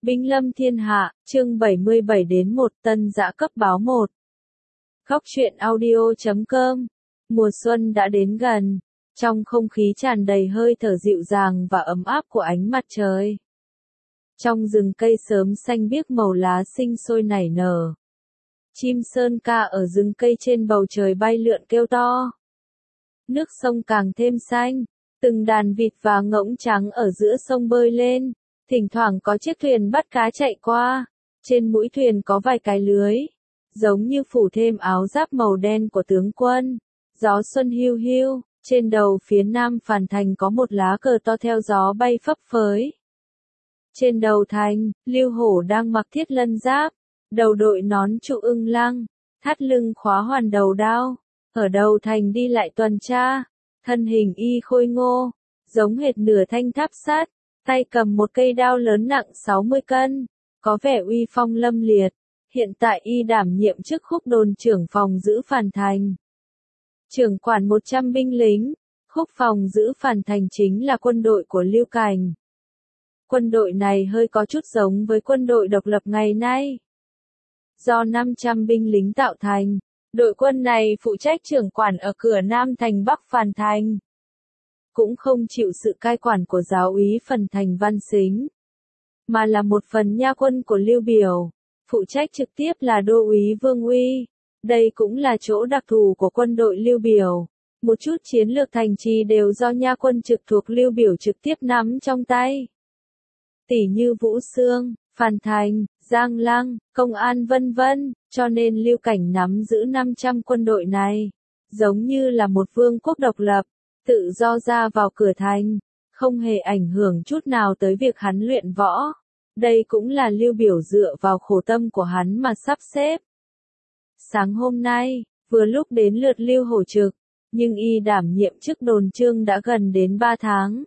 Binh lâm thiên hạ, chương 77 đến 1 Tân Dã cấp báo 1. Góc truyện audio.com. Mùa xuân đã đến gần, trong không khí tràn đầy hơi thở dịu dàng và ấm áp của ánh mặt trời. Trong rừng cây sớm xanh biếc màu lá sinh sôi nảy nở. Chim sơn ca ở rừng cây trên bầu trời bay lượn kêu to. Nước sông càng thêm xanh, từng đàn vịt và ngỗng trắng ở giữa sông bơi lên. Thỉnh thoảng có chiếc thuyền bắt cá chạy qua, trên mũi thuyền có vài cái lưới, giống như phủ thêm áo giáp màu đen của tướng quân. Gió xuân hiu hiu, trên đầu phía nam Phàn Thành có một lá cờ to theo gió bay phấp phới. Trên đầu thành, Lưu Hổ đang mặc thiết lân giáp, đầu đội nón trụ ưng lăng, thắt lưng khóa hoàn đầu đao, ở đầu thành đi lại tuần tra, thân hình y khôi ngô, giống hệt nửa thanh tháp sắt. Tay cầm một cây đao lớn nặng 60 cân, có vẻ uy phong lâm liệt. Hiện tại y đảm nhiệm chức khúc đồn trưởng phòng giữ Phàn Thành. Trưởng quản 100 binh lính, khúc phòng giữ Phàn Thành chính là quân đội của Lưu Cảnh. Quân đội này hơi có chút giống với quân đội độc lập ngày nay. Do 500 binh lính tạo thành, đội quân này phụ trách trưởng quản ở cửa Nam thành Bắc Phàn Thành. Cũng không chịu sự cai quản của giáo úy Phàn Thành Văn Sính, mà là một phần nha quân của Lưu Biểu, phụ trách trực tiếp là đô úy Vương Uy. Đây cũng là chỗ đặc thù của quân đội Lưu Biểu, một chút chiến lược thành trì đều do nha quân trực thuộc Lưu Biểu trực tiếp nắm trong tay. Tỷ như Vũ Xương, Phàn Thành, Giang Lăng, Công An vân vân, cho nên Lưu Cảnh nắm giữ 500 quân đội này, giống như là một vương quốc độc lập. Tự do ra vào cửa thành, không hề ảnh hưởng chút nào tới việc hắn luyện võ. Đây cũng là Lưu Biểu dựa vào khổ tâm của hắn mà sắp xếp. Sáng hôm nay, vừa lúc đến lượt Lưu Hổ trực, nhưng y đảm nhiệm chức đồn trương đã gần đến 3 tháng.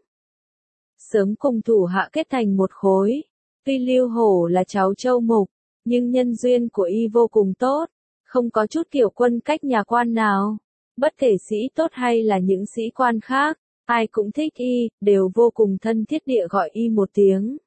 Sớm cùng thủ hạ kết thành một khối. Tuy Lưu Hổ là cháu Châu Mục, nhưng nhân duyên của y vô cùng tốt, không có chút kiểu quân cách nhà quan nào. Bất kể sĩ tốt hay là những sĩ quan khác, ai cũng thích y, đều vô cùng thân thiết địa gọi y một tiếng.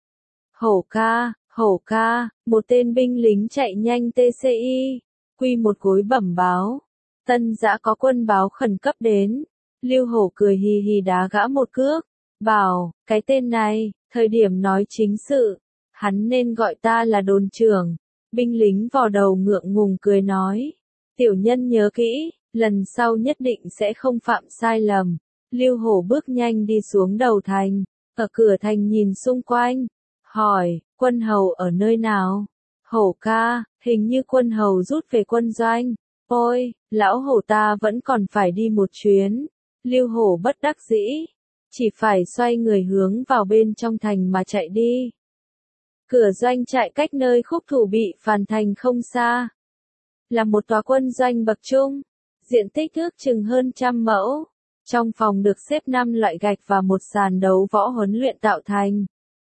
Hổ ca, một tên binh lính chạy nhanh TCI, quy một gối bẩm báo. Tân Dã có quân báo khẩn cấp đến. Lưu Hổ cười hì hì đá gã một cước, bảo, cái tên này, thời điểm nói chính sự, hắn nên gọi ta là đồn trưởng. Binh lính vò đầu ngượng ngùng cười nói, tiểu nhân nhớ kỹ. Lần sau nhất định sẽ không phạm sai lầm. Lưu Hổ bước nhanh đi xuống đầu thành, ở cửa thành nhìn xung quanh, hỏi, quân hầu ở nơi nào? Hổ ca, hình như quân hầu rút về quân doanh. Ôi, lão hổ ta vẫn còn phải đi một chuyến. Lưu Hổ bất đắc dĩ, chỉ phải xoay người hướng vào bên trong thành mà chạy đi. Cửa doanh trại cách nơi khúc thủ bị Phàn Thành không xa, là một tòa quân doanh bậc trung. Diện tích ước chừng hơn 100 mẫu. Trong phòng được xếp 5 loại gạch và một sàn đấu võ huấn luyện tạo thành.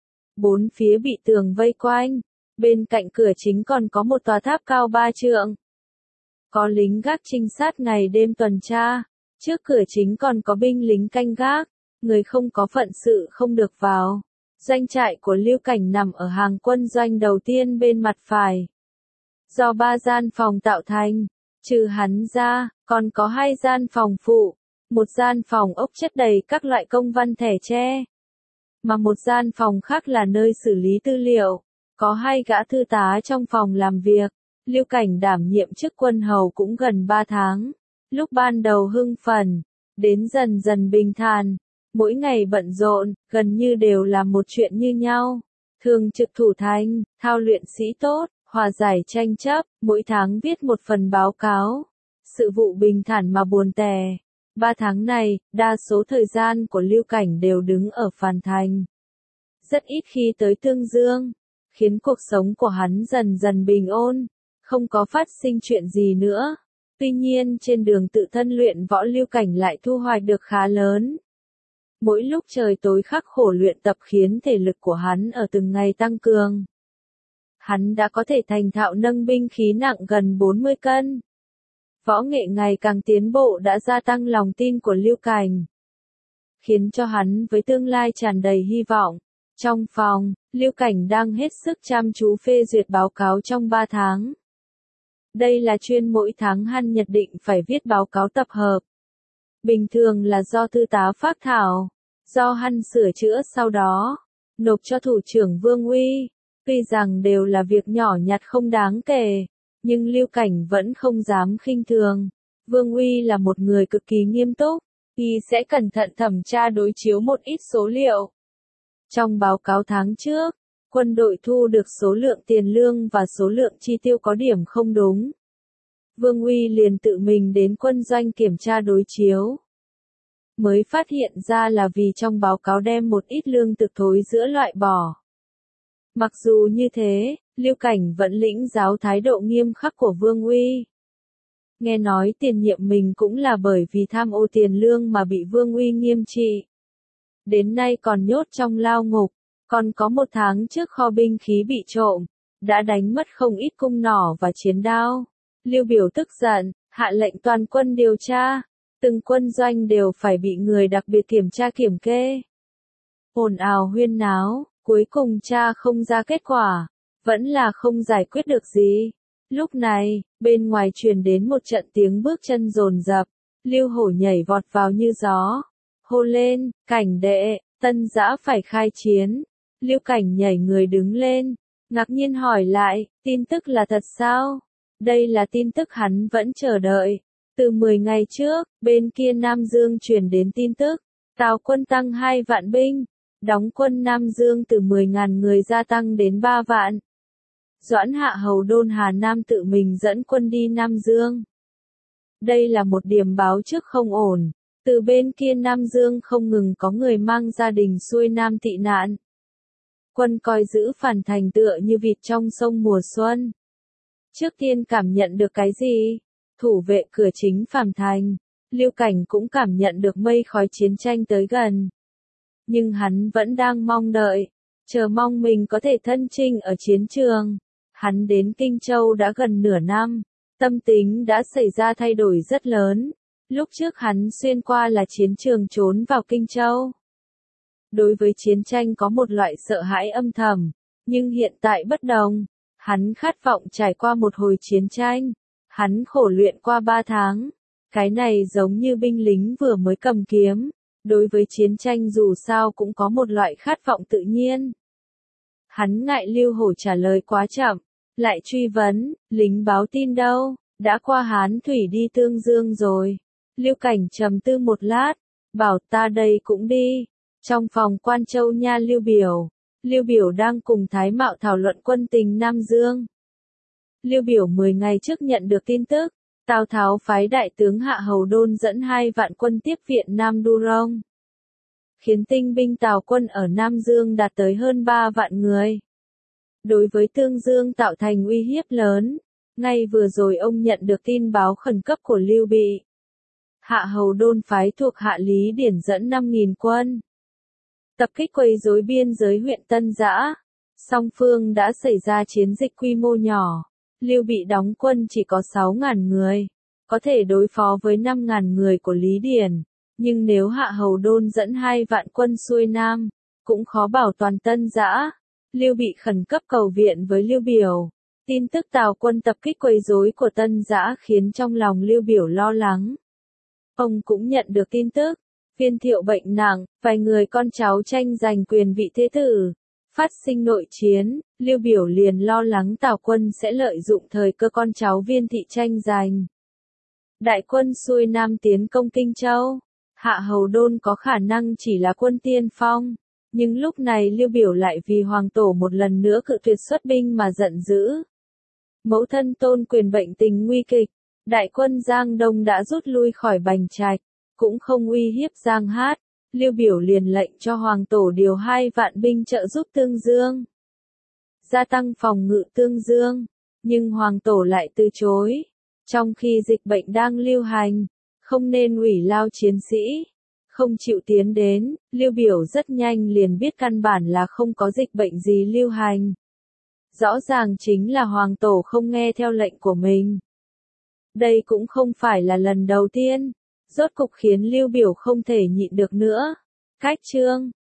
4 phía bị tường vây quanh. Bên cạnh cửa chính còn có một tòa tháp cao 3 trượng. Có lính gác trinh sát ngày đêm tuần tra. Trước cửa chính còn có binh lính canh gác. Người không có phận sự không được vào. Doanh trại của Lưu Cảnh nằm ở hàng quân doanh đầu tiên bên mặt phải. Do 3 gian phòng tạo thành. Trừ hắn ra, còn có 2 gian phòng phụ, một gian phòng ốc chất đầy các loại công văn thẻ tre, mà một gian phòng khác là nơi xử lý tư liệu, có 2 gã thư tá trong phòng làm việc. Lưu Cảnh đảm nhiệm chức quân hầu cũng gần 3 tháng, lúc ban đầu hưng phấn, đến dần dần bình thản, mỗi ngày bận rộn, gần như đều làm một chuyện như nhau, thường trực thủ thành, thao luyện sĩ tốt. Hòa giải tranh chấp, mỗi tháng viết một phần báo cáo. Sự vụ bình thản mà buồn tẻ. 3 tháng này, đa số thời gian của Lưu Cảnh đều đứng ở Phàn Thành. Rất ít khi tới Tương Dương, khiến cuộc sống của hắn dần dần bình ổn, không có phát sinh chuyện gì nữa. Tuy nhiên trên đường tự thân luyện võ Lưu Cảnh lại thu hoạch được khá lớn. Mỗi lúc trời tối khắc khổ luyện tập khiến thể lực của hắn ở từng ngày tăng cường. Hắn đã có thể thành thạo nâng binh khí nặng gần 40 cân. Võ nghệ ngày càng tiến bộ đã gia tăng lòng tin của Lưu Cảnh, khiến cho hắn với tương lai tràn đầy hy vọng. Trong phòng, Lưu Cảnh đang hết sức chăm chú phê duyệt báo cáo trong 3 tháng. Đây là chuyên mỗi tháng hắn nhất định phải viết báo cáo tập hợp. Bình thường là do thư tá phác thảo, do hắn sửa chữa sau đó, nộp cho thủ trưởng Vương Uy. Tuy rằng đều là việc nhỏ nhặt không đáng kể, nhưng Lưu Cảnh vẫn không dám khinh thường. Vương Uy là một người cực kỳ nghiêm túc, y sẽ cẩn thận thẩm tra đối chiếu một ít số liệu. Trong báo cáo tháng trước, quân đội thu được số lượng tiền lương và số lượng chi tiêu có điểm không đúng. Vương Uy liền tự mình đến quân doanh kiểm tra đối chiếu. Mới phát hiện ra là vì trong báo cáo đem một ít lương thực thối giữa loại bỏ. Mặc dù như thế, Lưu Cảnh vẫn lĩnh giáo thái độ nghiêm khắc của Vương Uy. Nghe nói tiền nhiệm mình cũng là bởi vì tham ô tiền lương mà bị Vương Uy nghiêm trị. Đến nay còn nhốt trong lao ngục, còn có 1 tháng trước kho binh khí bị trộm, đã đánh mất không ít cung nỏ và chiến đao. Lưu Biểu tức giận, hạ lệnh toàn quân điều tra, từng quân doanh đều phải bị người đặc biệt kiểm tra kiểm kê. Ồn ào huyên náo, cuối cùng tra không ra kết quả, vẫn là không giải quyết được gì. Lúc này, bên ngoài truyền đến một trận tiếng bước chân dồn dập, Lưu Hổ nhảy vọt vào như gió, hô lên, Cảnh đệ, Tân Dã phải khai chiến. Lưu Cảnh nhảy người đứng lên, ngạc nhiên hỏi lại, tin tức là thật sao? Đây là tin tức hắn vẫn chờ đợi. Từ 10 ngày trước, bên kia Nam Dương truyền đến tin tức, Tào quân tăng 2 vạn binh, đóng quân Nam Dương từ 10.000 người gia tăng đến 3 vạn. Doãn Hạ Hầu Đôn Hà Nam tự mình dẫn quân đi Nam Dương. Đây là một điểm báo trước không ổn, từ bên kia Nam Dương không ngừng có người mang gia đình xuôi Nam tị nạn. Quân coi giữ phản thành tựa như vịt trong sông mùa xuân. Trước tiên cảm nhận được cái gì? Thủ vệ cửa chính Phàm Thành, Lưu Cảnh cũng cảm nhận được mây khói chiến tranh tới gần. Nhưng hắn vẫn đang mong đợi, chờ mong mình có thể thân chinh ở chiến trường. Hắn đến Kinh Châu đã gần nửa năm, tâm tính đã xảy ra thay đổi rất lớn. Lúc trước hắn xuyên qua là chiến trường trốn vào Kinh Châu. Đối với chiến tranh có một loại sợ hãi âm thầm, nhưng hiện tại bất đồng. Hắn khát vọng trải qua một hồi chiến tranh. Hắn khổ luyện qua 3 tháng. Cái này giống như binh lính vừa mới cầm kiếm. Đối với chiến tranh dù sao cũng có một loại khát vọng tự nhiên. Hắn ngại Lưu Hổ trả lời quá chậm, lại truy vấn, lính báo tin đâu, đã qua Hán Thủy đi Tương Dương rồi. Lưu Cảnh trầm tư một lát, bảo ta đây cũng đi. Trong phòng Quan Châu nha Lưu Biểu đang cùng Thái Mạo thảo luận quân tình Nam Dương. Lưu Biểu 10 ngày trước nhận được tin tức, Tào Tháo phái đại tướng Hạ Hầu Đôn dẫn 2 vạn quân tiếp viện Nam Du Rông, khiến tinh binh Tào quân ở Nam Dương đạt tới hơn 3 vạn người. Đối với Tương Dương tạo thành uy hiếp lớn. Ngay vừa rồi ông nhận được tin báo khẩn cấp của Lưu Bị. Hạ Hầu Đôn phái thuộc hạ Lý Điển dẫn 5.000 quân. Tập kích quấy rối biên giới huyện Tân Dã. Song phương đã xảy ra chiến dịch quy mô nhỏ. Lưu Bị đóng quân chỉ có 6.000 người. Có thể đối phó với 5.000 người của Lý Điển. Nhưng nếu Hạ Hầu Đôn dẫn 2 vạn quân xuôi Nam, cũng khó bảo toàn Tân Dã. Lưu Bị khẩn cấp cầu viện với Lưu Biểu. Tin tức Tào quân tập kích quấy rối của Tân Dã khiến trong lòng Lưu Biểu lo lắng. Ông cũng nhận được tin tức, Viên Thiệu bệnh nặng, vài người con cháu tranh giành quyền vị thế tử, phát sinh nội chiến, Lưu Biểu liền lo lắng Tào quân sẽ lợi dụng thời cơ con cháu Viên Thị tranh giành. Đại quân xuôi Nam tiến công Kinh Châu, Hạ Hầu Đôn có khả năng chỉ là quân tiên phong, nhưng lúc này Lưu Biểu lại vì hoàng tổ một lần nữa cự tuyệt xuất binh mà giận dữ. Mẫu thân Tôn Quyền bệnh tình nguy kịch, đại quân Giang Đông đã rút lui khỏi Bành Trạch, cũng không uy hiếp Giang Hát, Lưu Biểu liền lệnh cho hoàng tổ điều 2 vạn binh trợ giúp Tương Dương, gia tăng phòng ngự Tương Dương, nhưng hoàng tổ lại từ chối. Trong khi dịch bệnh đang lưu hành, không nên ủy lao chiến sĩ, không chịu tiến đến, Lưu Biểu rất nhanh liền biết căn bản là không có dịch bệnh gì lưu hành. Rõ ràng chính là hoàng tổ không nghe theo lệnh của mình. Đây cũng không phải là lần đầu tiên, rốt cục khiến Lưu Biểu không thể nhịn được nữa. Cách chương